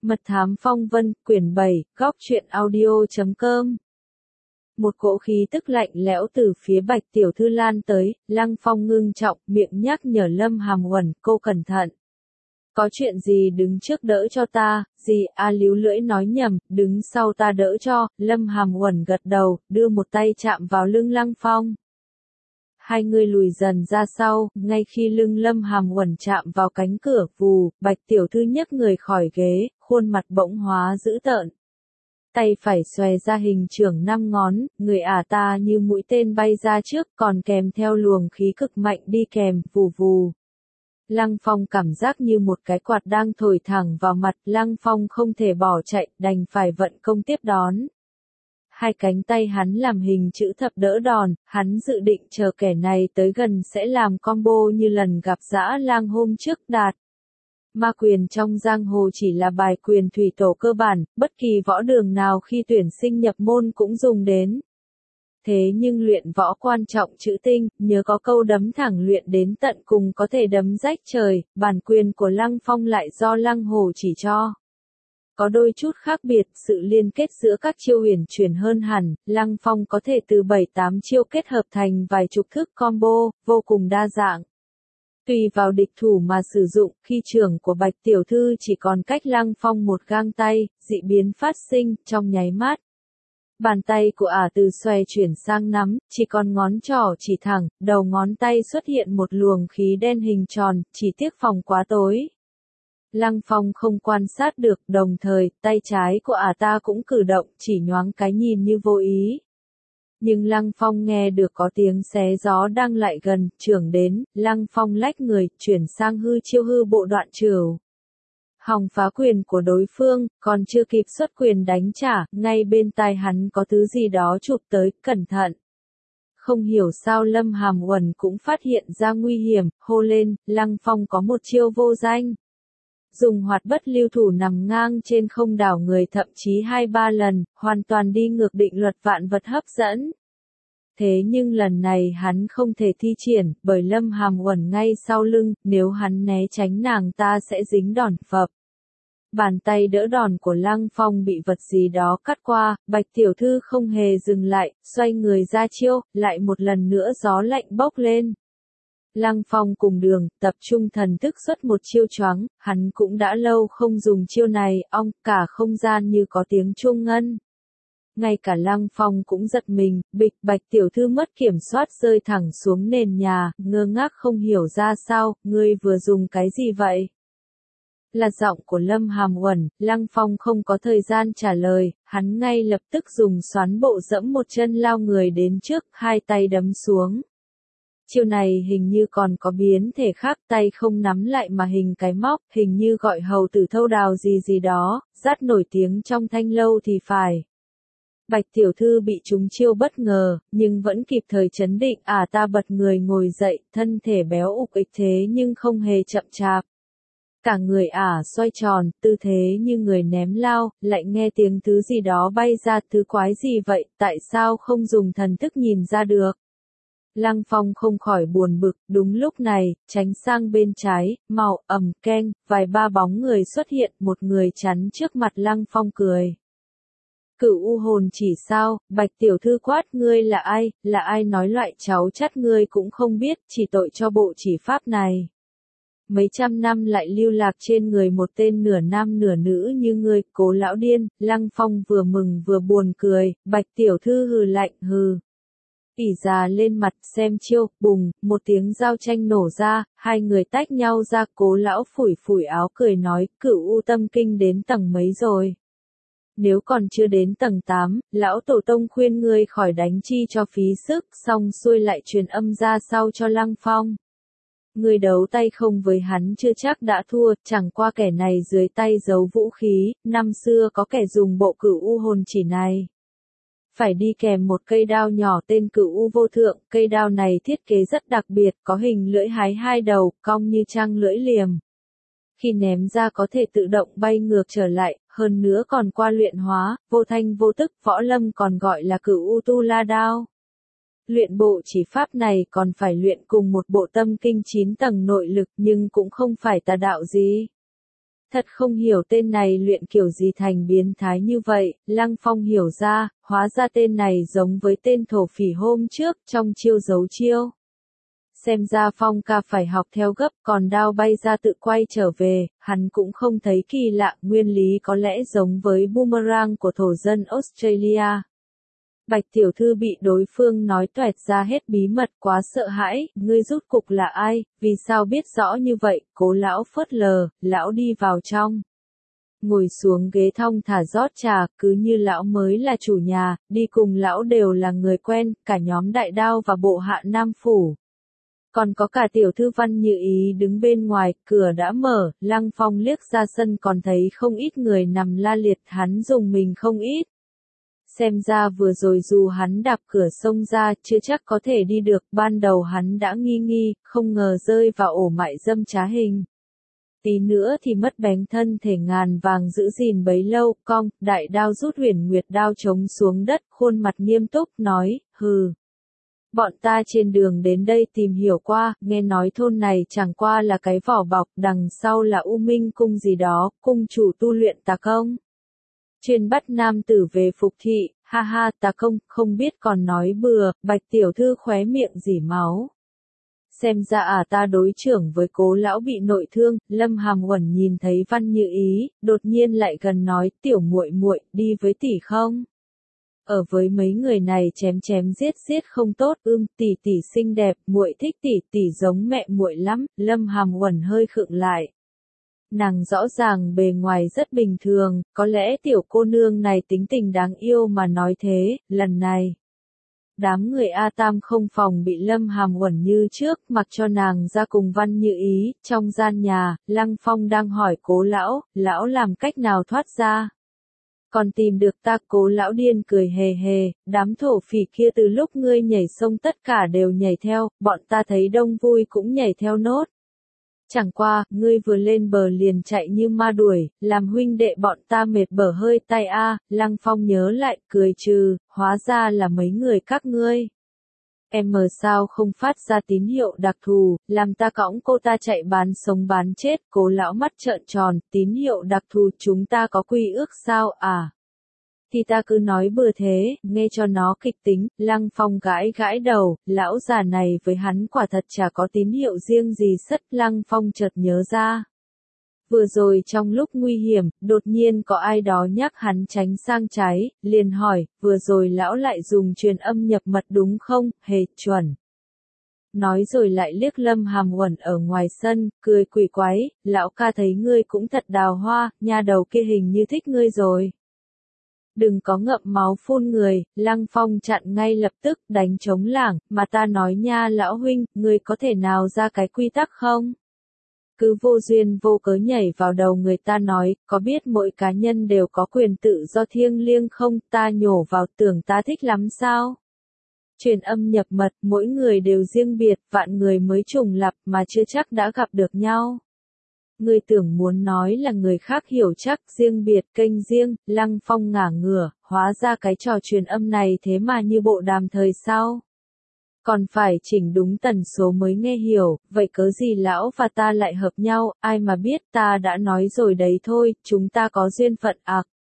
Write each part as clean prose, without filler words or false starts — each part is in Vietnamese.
Mật thám phong vân, quyển 7, góc truyện audio.com. Một cỗ khí tức lạnh lẽo từ phía Bạch tiểu thư lan tới, Lăng Phong ngưng trọng, miệng nhắc nhở Lâm Hàm Uẩn, cô cẩn thận. Có chuyện gì đứng trước đỡ cho ta, gì líu lưỡi nói nhầm, đứng sau ta đỡ cho, Lâm Hàm Uẩn gật đầu, đưa một tay chạm vào lưng Lăng Phong. Hai người lùi dần ra sau, ngay khi lưng Lâm Hàm Uẩn chạm vào cánh cửa, vù, Bạch tiểu thư nhấc người khỏi ghế, khuôn mặt bỗng hóa dữ tợn. Tay phải xòe ra hình chưởng 5 ngón, người ta như mũi tên bay ra trước, còn kèm theo luồng khí cực mạnh đi kèm, vù vù. Lăng Phong cảm giác như một cái quạt đang thổi thẳng vào mặt, Lăng Phong không thể bỏ chạy, đành phải vận công tiếp đón. Hai cánh tay hắn làm hình chữ thập đỡ đòn, hắn dự định chờ kẻ này tới gần sẽ làm combo như lần gặp Dã Lang hôm trước đạt. Ma quyền trong giang hồ chỉ là bài quyền thủy tổ cơ bản, bất kỳ võ đường nào khi tuyển sinh nhập môn cũng dùng đến. Thế nhưng luyện võ quan trọng chữ tinh, nhớ có câu đấm thẳng luyện đến tận cùng có thể đấm rách trời, bản quyền của Lăng Phong lại do Lăng Hồ chỉ cho. Có đôi chút khác biệt, sự liên kết giữa các chiêu huyền chuyển hơn hẳn, Lăng Phong có thể từ 7-8 chiêu kết hợp thành vài chục thức combo, vô cùng đa dạng. Tùy vào địch thủ mà sử dụng, khi trưởng của Bạch tiểu thư chỉ còn cách Lăng Phong một gang tay, dị biến phát sinh, trong nháy mắt. Bàn tay của từ xòe chuyển sang nắm, chỉ còn ngón trỏ chỉ thẳng, đầu ngón tay xuất hiện một luồng khí đen hình tròn, chỉ tiếc phòng quá tối. Lăng Phong không quan sát được, đồng thời, tay trái của ta cũng cử động, chỉ nhoáng cái nhìn như vô ý. Nhưng Lăng Phong nghe được có tiếng xé gió đang lại gần, chưởng đến, Lăng Phong lách người, chuyển sang hư chiêu hư bộ đoạn trửu. Hòng phá quyền của đối phương, còn chưa kịp xuất quyền đánh trả, ngay bên tai hắn có thứ gì đó chụp tới, cẩn thận. Không hiểu sao Lâm Hàm Uẩn cũng phát hiện ra nguy hiểm, hô lên, Lăng Phong có một chiêu vô danh. Dùng hoạt bất lưu thủ nằm ngang trên không đảo người thậm chí 2-3 lần, hoàn toàn đi ngược định luật vạn vật hấp dẫn. Thế nhưng lần này hắn không thể thi triển, bởi Lâm Hàm Uẩn ngay sau lưng, nếu hắn né tránh nàng ta sẽ dính đòn phập. Bàn tay đỡ đòn của Lăng Phong bị vật gì đó cắt qua, Bạch tiểu thư không hề dừng lại, xoay người ra chiêu, lại một lần nữa gió lạnh bốc lên. Lăng Phong cùng đường, tập trung thần thức xuất một chiêu choáng, hắn cũng đã lâu không dùng chiêu này, ong, cả không gian như có tiếng chuông ngân. Ngay cả Lăng Phong cũng giật mình, bịch, Bạch tiểu thư mất kiểm soát rơi thẳng xuống nền nhà, ngơ ngác không hiểu ra sao, ngươi vừa dùng cái gì vậy? Là giọng của Lâm Hàm Uẩn, Lăng Phong không có thời gian trả lời, hắn ngay lập tức dùng xoắn bộ dẫm một chân lao người đến trước, hai tay đấm xuống. Chiêu này hình như còn có biến thể khác, tay không nắm lại mà hình cái móc, hình như gọi hầu tử thâu đào gì đó, rất nổi tiếng trong thanh lâu thì phải. Bạch tiểu thư bị trúng chiêu bất ngờ, nhưng vẫn kịp thời chấn định, ta bật người ngồi dậy, thân thể béo ục ịch thế nhưng không hề chậm chạp. Cả người xoay tròn, tư thế như người ném lao, lại nghe tiếng thứ gì đó bay ra, thứ quái gì vậy, tại sao không dùng thần thức nhìn ra được? Lăng Phong không khỏi buồn bực, đúng lúc này, tránh sang bên trái, màu ầm keng, vài ba bóng người xuất hiện, một người chắn trước mặt Lăng Phong cười. Cửu u hồn chỉ sao, Bạch tiểu thư quát, ngươi là ai nói loại cháu chắt ngươi cũng không biết, chỉ tội cho bộ chỉ pháp này. Mấy trăm năm lại lưu lạc trên người một tên nửa nam nửa nữ như ngươi, cố lão điên, Lăng Phong vừa mừng vừa buồn cười, Bạch tiểu thư hừ lạnh hừ. Ỉ già lên mặt xem chiêu, bùng, một tiếng giao tranh nổ ra, hai người tách nhau ra, cố lão phủi phủi áo cười nói, cửu u tâm kinh đến tầng mấy rồi. Nếu còn chưa đến tầng 8, lão tổ tông khuyên ngươi khỏi đánh chi cho phí sức, xong xuôi lại truyền âm ra sau cho Lăng Phong. Người đấu tay không với hắn chưa chắc đã thua, chẳng qua kẻ này dưới tay giấu vũ khí, năm xưa có kẻ dùng bộ cửu u hồn chỉ này. Phải đi kèm một cây đao nhỏ tên cửu u vô thượng, cây đao này thiết kế rất đặc biệt, có hình lưỡi hái hai đầu, cong như trăng lưỡi liềm. Khi ném ra có thể tự động bay ngược trở lại, hơn nữa còn qua luyện hóa, vô thanh vô tức, võ lâm còn gọi là cửu u tu la đao. Luyện bộ chỉ pháp này còn phải luyện cùng một bộ tâm kinh 9 tầng nội lực nhưng cũng không phải tà đạo gì. Thật không hiểu tên này luyện kiểu gì thành biến thái như vậy, Lăng Phong hiểu ra, hóa ra tên này giống với tên thổ phỉ hôm trước, trong chiêu giấu chiêu. Xem ra Phong ca phải học theo gấp, còn đao bay ra tự quay trở về, hắn cũng không thấy kỳ lạ, nguyên lý có lẽ giống với boomerang của thổ dân Australia. Bạch tiểu thư bị đối phương nói toẹt ra hết bí mật, quá sợ hãi, ngươi rút cục là ai, vì sao biết rõ như vậy, Cố lão phớt lờ, lão đi vào trong. Ngồi xuống ghế thong thả rót trà, cứ như lão mới là chủ nhà, đi cùng lão đều là người quen, cả nhóm đại đao và bộ hạ Nam Phủ. Còn có cả tiểu thư Văn Như Ý đứng bên ngoài, cửa đã mở, Lăng Phong liếc ra sân còn thấy không ít người nằm la liệt, hắn dùng mình không ít. Xem ra vừa rồi dù hắn đạp cửa xông ra, chưa chắc có thể đi được, ban đầu hắn đã nghi nghi, không ngờ rơi vào ổ mại dâm trá hình. Tí nữa thì mất bén thân thể ngàn vàng giữ gìn bấy lâu, cong, đại đao rút huyền nguyệt đao chống xuống đất, khuôn mặt nghiêm túc, nói, hừ. Bọn ta trên đường đến đây tìm hiểu qua, nghe nói thôn này chẳng qua là cái vỏ bọc, đằng sau là U Minh cung gì đó, cung chủ tu luyện tà công. Chuyên bắt nam tử về phục thị, ha ha, tà công, không biết còn nói bừa, Bạch tiểu thư khóe miệng rỉ máu. Xem ra ta đối trưởng với Cố lão bị nội thương, Lâm Hàm Uẩn nhìn thấy Văn Như Ý, đột nhiên lại gần nói, tiểu muội muội, đi với tỷ không? Ở với mấy người này chém chém giết giết không tốt, tỷ tỷ xinh đẹp, muội thích tỷ tỷ giống mẹ muội lắm, Lâm Hàm Uẩn hơi khựng lại. Nàng rõ ràng bề ngoài rất bình thường, có lẽ tiểu cô nương này tính tình đáng yêu mà nói thế, lần này. Đám người A Tam không phòng bị Lâm Hàm Uẩn như trước, mặc cho nàng ra cùng Văn Như Ý, trong gian nhà, Lăng Phong đang hỏi Cố lão làm cách nào thoát ra. Còn tìm được ta, Cố lão điên cười hề hề, đám thổ phỉ kia từ lúc ngươi nhảy sông tất cả đều nhảy theo, bọn ta thấy đông vui cũng nhảy theo nốt. Chẳng qua, ngươi vừa lên bờ liền chạy như ma đuổi, làm huynh đệ bọn ta mệt bở hơi tay Lăng Phong nhớ lại, cười trừ, hóa ra là mấy người các ngươi. Em mờ sao không phát ra tín hiệu đặc thù, làm ta cõng cô ta chạy bán sống bán chết, Cố lão mắt trợn tròn, tín hiệu đặc thù chúng ta có quy ước sao Thì ta cứ nói bừa thế, nghe cho nó kịch tính, Lăng Phong gãi gãi đầu, lão già này với hắn quả thật chả có tín hiệu riêng gì sất, Lăng Phong chợt nhớ ra. Vừa rồi trong lúc nguy hiểm, đột nhiên có ai đó nhắc hắn tránh sang trái, liền hỏi, vừa rồi lão lại dùng truyền âm nhập mật đúng không, hề chuẩn. Nói rồi lại liếc Lâm Hàm Uẩn ở ngoài sân, cười quỷ quái, lão ca thấy ngươi cũng thật đào hoa, nha đầu kia hình như thích ngươi rồi. Đừng có ngậm máu phun người, Lăng Phong chặn ngay lập tức, đánh trống lảng, mà ta nói nha lão huynh, ngươi có thể nào ra cái quy tắc không? Cứ vô duyên vô cớ nhảy vào đầu người ta nói, có biết mỗi cá nhân đều có quyền tự do thiêng liêng không, ta nhổ vào tưởng ta thích lắm sao? Truyền âm nhập mật, mỗi người đều riêng biệt, vạn người mới trùng lặp mà chưa chắc đã gặp được nhau. Ngươi tưởng muốn nói là người khác hiểu chắc, riêng biệt, kênh riêng, Lăng Phong ngả ngửa, hóa ra cái trò truyền âm này thế mà như bộ đàm thời sau. Còn phải chỉnh đúng tần số mới nghe hiểu, vậy cớ gì lão và ta lại hợp nhau, ai mà biết, ta đã nói rồi đấy thôi, chúng ta có duyên phận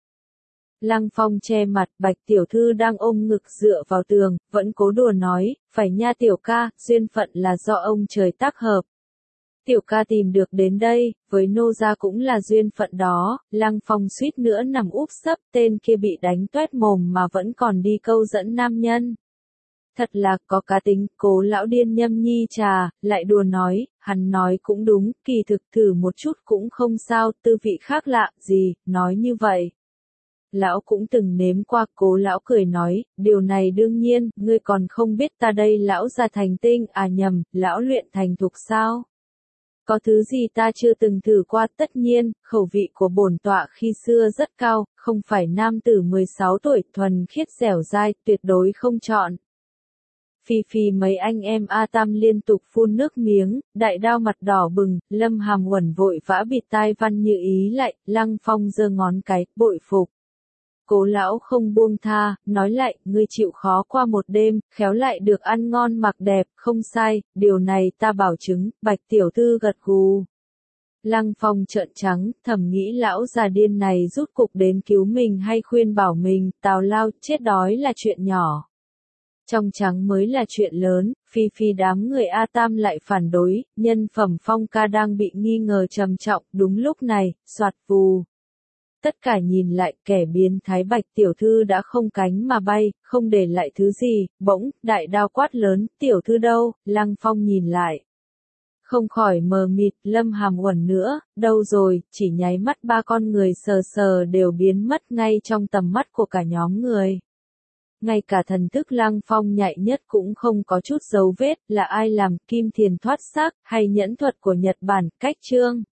Lăng Phong che mặt, Bạch tiểu thư đang ôm ngực dựa vào tường, vẫn cố đùa nói, phải nha tiểu ca, duyên phận là do ông trời tác hợp. Tiểu ca tìm được đến đây, với nô gia cũng là duyên phận đó, Lăng Phong suýt nữa nằm úp sấp, tên kia bị đánh toét mồm mà vẫn còn đi câu dẫn nam nhân. Thật là có cá tính, Cố lão điên nhâm nhi trà, lại đùa nói, hắn nói cũng đúng, kỳ thực thử một chút cũng không sao, tư vị khác lạ, gì, nói như vậy. Lão cũng từng nếm qua, Cố lão cười nói, điều này đương nhiên, ngươi còn không biết ta đây lão già thành tinh, nhầm, lão luyện thành thục sao? Có thứ gì ta chưa từng thử qua, tất nhiên, khẩu vị của bổn tọa khi xưa rất cao, không phải nam tử 16 tuổi, thuần khiết dẻo dai, tuyệt đối không chọn. Phi phi mấy anh em A Tam liên tục phun nước miếng, đại đao mặt đỏ bừng, Lâm Hàm Uẩn vội vã bịt tai Văn Như Ý lại, Lăng Phong giơ ngón cái, bội phục. Cố lão không buông tha, nói lại, ngươi chịu khó qua một đêm, khéo lại được ăn ngon mặc đẹp, không sai, điều này ta bảo chứng, Bạch tiểu thư gật gù. Lăng Phong trợn trắng, thầm nghĩ lão già điên này rút cục đến cứu mình hay khuyên bảo mình, tào lao, chết đói là chuyện nhỏ. Trong trắng mới là chuyện lớn, phi đám người A Tam lại phản đối, nhân phẩm Phong ca đang bị nghi ngờ trầm trọng, đúng lúc này, soạt vù. Tất cả nhìn lại, kẻ biến thái Bạch tiểu thư đã không cánh mà bay, không để lại thứ gì, bỗng, đại đao quát lớn, tiểu thư đâu, Lăng Phong nhìn lại. Không khỏi mờ mịt, Lâm Hàm Uẩn nữa, đâu rồi, chỉ nháy mắt ba con người sờ sờ đều biến mất ngay trong tầm mắt của cả nhóm người. Ngay cả thần thức Lăng Phong nhạy nhất cũng không có chút dấu vết, là ai làm, Kim Thiền thoát xác, hay nhẫn thuật của Nhật Bản, cách chương.